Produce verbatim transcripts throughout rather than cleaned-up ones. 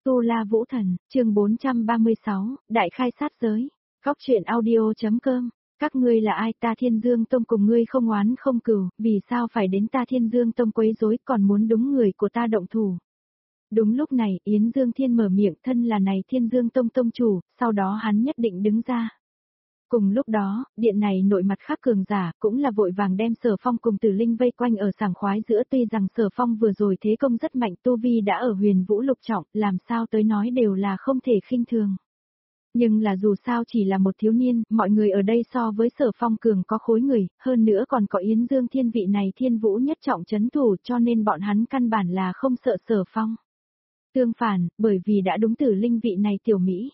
Tu La Vũ Thần, chương bốn trăm ba mươi sáu, Đại khai sát giới. Góc truyện audio.com. Các ngươi là ai? Ta Thiên Dương Tông cùng ngươi không oán không cừu, vì sao phải đến ta Thiên Dương Tông quấy rối, còn muốn đúng người của ta động thủ? Đúng lúc này, Yến Dương Thiên mở miệng, thân là này Thiên Dương Tông tông chủ, sau đó hắn nhất định đứng ra. Cùng lúc đó, điện này nội mặt khác cường giả, cũng là vội vàng đem Sở Phong cùng Tử Linh vây quanh ở sảng khoái giữa, tuy rằng Sở Phong vừa rồi thế công rất mạnh, tu vi đã ở huyền vũ lục trọng, làm sao tới nói đều là không thể khinh thường. Nhưng là dù sao chỉ là một thiếu niên, mọi người ở đây so với Sở Phong cường có khối người, hơn nữa còn có Yến Dương Thiên vị này thiên vũ nhất trọng chấn thủ, cho nên bọn hắn căn bản là không sợ Sở Phong. Tương phản, bởi vì đã đúng Tử Linh vị này tiểu Mỹ.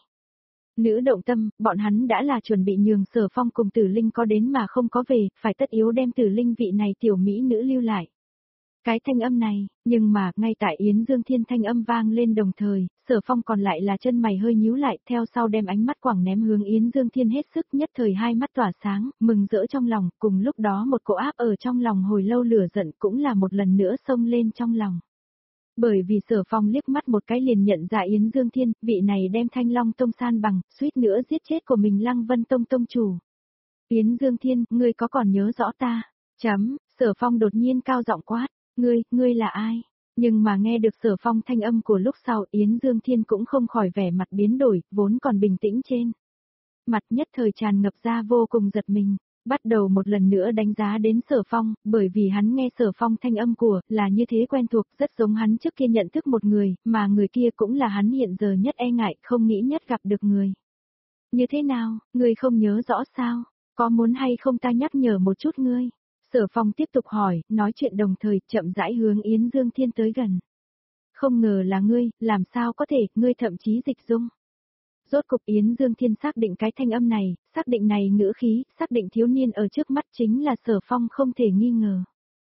Nữ động tâm, bọn hắn đã là chuẩn bị nhường Sở Phong cùng Tử Linh có đến mà không có về, phải tất yếu đem Tử Linh vị này tiểu Mỹ nữ lưu lại. Cái thanh âm này, nhưng mà, ngay tại Yến Dương Thiên thanh âm vang lên đồng thời, Sở Phong còn lại là chân mày hơi nhíu lại, theo sau đem ánh mắt quẳng ném hướng Yến Dương Thiên hết sức, nhất thời hai mắt tỏa sáng, mừng rỡ trong lòng, cùng lúc đó một cỗ áp ở trong lòng hồi lâu lửa giận cũng là một lần nữa xông lên trong lòng. Bởi vì Sở Phong liếc mắt một cái liền nhận ra Yến Dương Thiên, vị này đem Thanh Long Tông san bằng, suýt nữa giết chết của mình Lăng Vân Tông tông chủ. Yến Dương Thiên, ngươi có còn nhớ rõ ta? Chấm, Sở Phong đột nhiên cao giọng quát, ngươi, ngươi là ai? Nhưng mà nghe được Sở Phong thanh âm của lúc sau, Yến Dương Thiên cũng không khỏi vẻ mặt biến đổi, vốn còn bình tĩnh trên. Mặt nhất thời tràn ngập ra vô cùng giật mình. Bắt đầu một lần nữa đánh giá đến Sở Phong, bởi vì hắn nghe Sở Phong thanh âm của, là như thế quen thuộc, rất giống hắn trước kia nhận thức một người, mà người kia cũng là hắn hiện giờ nhất e ngại, không nghĩ nhất gặp được người. Như thế nào, ngươi không nhớ rõ sao, có muốn hay không ta nhắc nhở một chút ngươi? Sở Phong tiếp tục hỏi, nói chuyện đồng thời, chậm rãi hướng Yến Dương Thiên tới gần. Không ngờ là ngươi, làm sao có thể, ngươi thậm chí dịch dung. Rốt cục Yến Dương Thiên xác định cái thanh âm này, xác định này ngữ khí, xác định thiếu niên ở trước mắt chính là Sở Phong không thể nghi ngờ.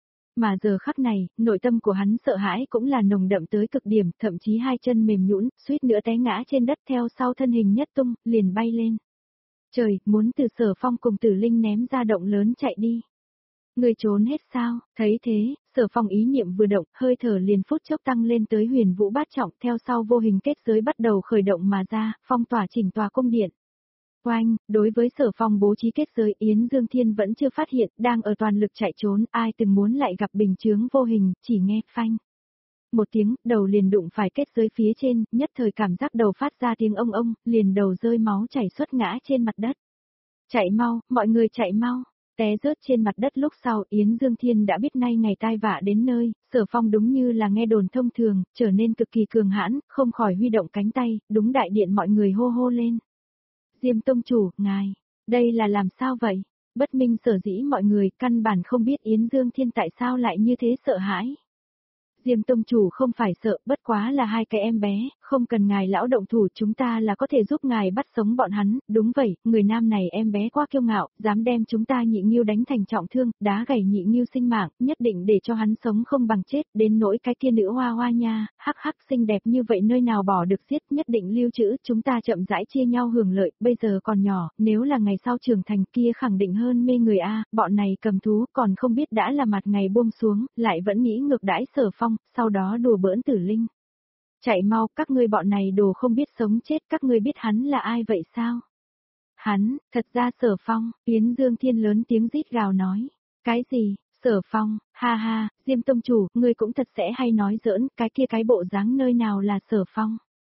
Mà giờ khắc này, nội tâm của hắn sợ hãi cũng là nồng đậm tới cực điểm, thậm chí hai chân mềm nhũn, suýt nữa té ngã trên đất theo sau thân hình nhất tung, liền bay lên. Trời, muốn từ Sở Phong cùng Tử Linh ném ra động lớn chạy đi. Người trốn hết sao? Thấy thế, Sở Phong ý niệm vừa động, hơi thở liền phút chốc tăng lên tới huyền vũ bát trọng, theo sau vô hình kết giới bắt đầu khởi động mà ra, phong tỏa chỉnh tòa cung điện. Oanh, đối với Sở Phong bố trí kết giới, Yến Dương Thiên vẫn chưa phát hiện, đang ở toàn lực chạy trốn, ai từng muốn lại gặp bình chướng vô hình, chỉ nghe phanh. Một tiếng, đầu liền đụng phải kết giới phía trên, nhất thời cảm giác đầu phát ra tiếng ông ông, liền đầu rơi máu chảy xuất ngã trên mặt đất. Chạy mau, mọi người chạy mau. Té rớt trên mặt đất lúc sau, Yến Dương Thiên đã biết nay ngày tai vạ đến nơi, Sở Phong đúng như là nghe đồn thông thường, trở nên cực kỳ cường hãn, không khỏi huy động cánh tay, đúng đại điện mọi người hô hô lên. Diêm Tông Chủ, ngài, đây là làm sao vậy? Bất minh sở dĩ mọi người căn bản không biết Yến Dương Thiên tại sao lại như thế sợ hãi. Diêm Tông Chủ không phải sợ, bất quá là hai cái em bé, không cần ngài lão động thủ, chúng ta là có thể giúp ngài bắt sống bọn hắn. Đúng vậy, người nam này em bé quá kiêu ngạo, dám đem chúng ta Nhị Nghiêu đánh thành trọng thương, đá gãy Nhị Nghiêu sinh mạng, nhất định để cho hắn sống không bằng chết, đến nỗi cái kia nữ hoa hoa nha, hắc hắc xinh đẹp như vậy nơi nào bỏ được giết, nhất định lưu trữ, chúng ta chậm rãi chia nhau hưởng lợi, bây giờ còn nhỏ, nếu là ngày sau trưởng thành kia khẳng định hơn mê người a, bọn này cầm thú còn không biết đã là mặt ngày buông xuống, lại vẫn nghĩ ngược đãi Sở Phong, sau đó đùa bỡn Tử Linh. Chạy mau, các ngươi bọn này đồ không biết sống chết, các ngươi biết hắn là ai vậy sao? Hắn, thật ra Sở Phong, Yến Dương Thiên lớn tiếng rít gào nói. Cái gì, Sở Phong, ha ha, Diêm Tông Chủ, ngươi cũng thật sẽ hay nói giỡn, cái kia cái bộ dáng nơi nào là Sở Phong?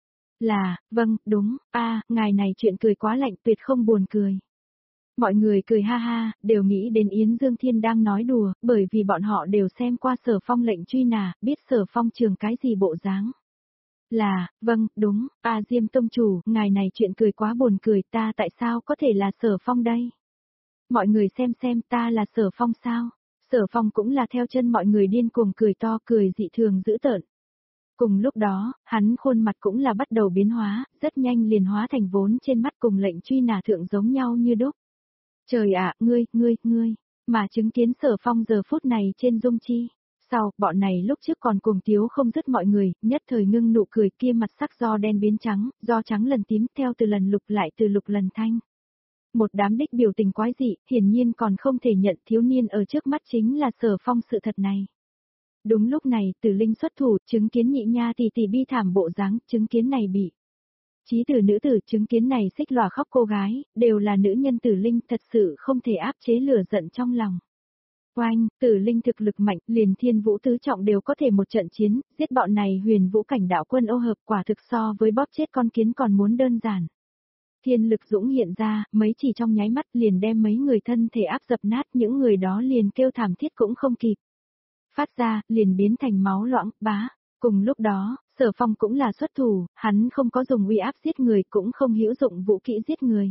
Là, vâng, đúng, a, ngài này chuyện cười quá lạnh, tuyệt không buồn cười. Mọi người cười ha ha, đều nghĩ đến Yến Dương Thiên đang nói đùa, bởi vì bọn họ đều xem qua Sở Phong lệnh truy nã, biết Sở Phong trường cái gì bộ dáng. Là, vâng, đúng, a Diêm Tông Chủ, ngài này chuyện cười quá buồn cười, ta tại sao có thể là Sở Phong đây? Mọi người xem xem ta là Sở Phong sao? Sở Phong cũng là theo chân mọi người điên cuồng cười to, cười dị thường dữ tợn. Cùng lúc đó, hắn khuôn mặt cũng là bắt đầu biến hóa, rất nhanh liền hóa thành vốn trên mắt cùng lệnh truy nã thượng giống nhau như đúc. Trời ạ, ngươi, ngươi, ngươi, mà chứng kiến Sở Phong giờ phút này trên dung chi. Sau, bọn này lúc trước còn cùng tiếu không dứt mọi người, nhất thời ngưng nụ cười kia mặt sắc do đen biến trắng, do trắng lần tím, theo từ lần lục lại từ lục lần thanh. Một đám đích biểu tình quái dị, hiển nhiên còn không thể nhận thiếu niên ở trước mắt chính là Sở Phong sự thật này. Đúng lúc này, Tử Linh xuất thủ, chứng kiến nhị nha tỷ tỷ bi thảm bộ dáng, chứng kiến này bị. Chí tử nữ tử chứng kiến này xích lòa khóc cô gái, đều là nữ nhân Tử Linh thật sự không thể áp chế lửa giận trong lòng. Oanh, Tử Linh thực lực mạnh, liền thiên vũ tứ trọng đều có thể một trận chiến, giết bọn này huyền vũ cảnh đạo quân ô hợp quả thực so với bóp chết con kiến còn muốn đơn giản. Thiên lực dũng hiện ra, mấy chỉ trong nháy mắt liền đem mấy người thân thể áp dập nát, những người đó liền kêu thảm thiết cũng không kịp. Phát ra, liền biến thành máu loãng, bá. Cùng lúc đó, Sở Phong cũng là xuất thủ, hắn không có dùng uy áp giết người, cũng không hữu dụng vũ kỹ giết người.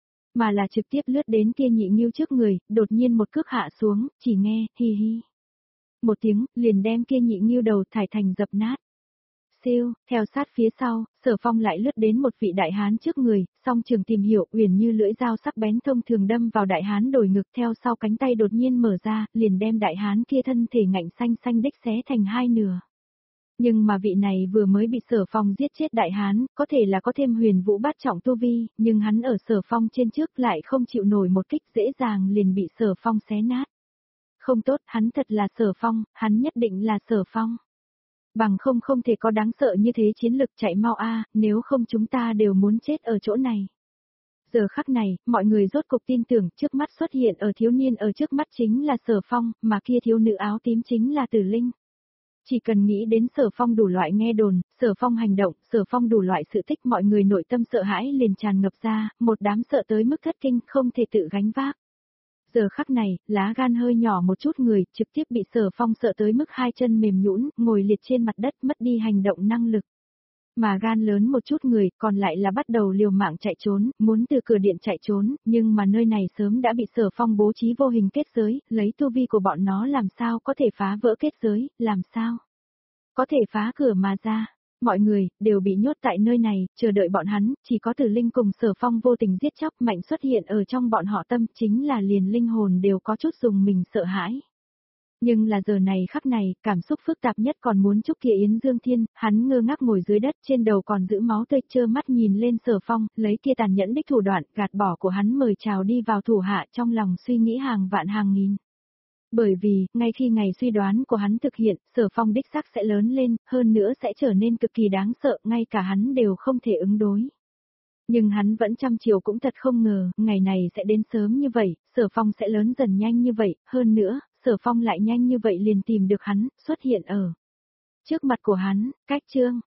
Mà là trực tiếp lướt đến kia nhị nghiêu trước người, đột nhiên một cước hạ xuống, chỉ nghe, hi hi. Một tiếng, liền đem kia nhị nghiêu đầu thải thành dập nát. Siêu, theo sát phía sau, Sở Phong lại lướt đến một vị đại hán trước người, song trường tìm hiểu, uyển như lưỡi dao sắc bén thông thường đâm vào đại hán đồi ngực, theo sau cánh tay đột nhiên mở ra, liền đem đại hán kia thân thể ngạnh xanh xanh đích xé thành hai nửa. Nhưng mà vị này vừa mới bị Sở Phong giết chết đại hán, có thể là có thêm huyền vũ bát trọng tu vi, nhưng hắn ở Sở Phong trên trước lại không chịu nổi một kích, dễ dàng liền bị Sở Phong xé nát. Không tốt, hắn thật là Sở Phong, hắn nhất định là Sở Phong. Bằng không không thể có đáng sợ như thế, chiến lực chạy mau a, nếu không chúng ta đều muốn chết ở chỗ này. Giờ khắc này, mọi người rốt cục tin tưởng, trước mắt xuất hiện ở thiếu niên ở trước mắt chính là Sở Phong, mà kia thiếu nữ áo tím chính là Tử Linh. Chỉ cần nghĩ đến Sở Phong đủ loại nghe đồn, Sở Phong hành động, Sở Phong đủ loại sự tích, mọi người nội tâm sợ hãi liền tràn ngập ra, một đám sợ tới mức thất kinh, không thể tự gánh vác. Giờ khắc này, lá gan hơi nhỏ một chút người, trực tiếp bị Sở Phong sợ tới mức hai chân mềm nhũn, ngồi liệt trên mặt đất, mất đi hành động năng lực. Mà gan lớn một chút người, còn lại là bắt đầu liều mạng chạy trốn, muốn từ cửa điện chạy trốn, nhưng mà nơi này sớm đã bị Sở Phong bố trí vô hình kết giới, lấy tu vi của bọn nó làm sao có thể phá vỡ kết giới, làm sao có thể phá cửa mà ra. Mọi người, đều bị nhốt tại nơi này, chờ đợi bọn hắn, chỉ có Tử Linh cùng Sở Phong vô tình giết chóc mạnh xuất hiện ở trong bọn họ, tâm chính là liền linh hồn đều có chút dùng mình sợ hãi. Nhưng là giờ này khắc này, cảm xúc phức tạp nhất còn muốn chúc kia Yến Dương Thiên, hắn ngơ ngác ngồi dưới đất, trên đầu còn giữ máu tươi, trơ mắt nhìn lên Sở Phong, lấy kia tàn nhẫn đích thủ đoạn, gạt bỏ của hắn mời chào đi vào thủ hạ, trong lòng suy nghĩ hàng vạn hàng nghìn. Bởi vì, ngay khi ngày suy đoán của hắn thực hiện, Sở Phong đích xác sẽ lớn lên, hơn nữa sẽ trở nên cực kỳ đáng sợ, ngay cả hắn đều không thể ứng đối. Nhưng hắn vẫn trăm chiều cũng thật không ngờ, ngày này sẽ đến sớm như vậy, Sở Phong sẽ lớn dần nhanh như vậy, hơn nữa, Sở Phong lại nhanh như vậy liền tìm được hắn, xuất hiện ở trước mặt của hắn, cách chương.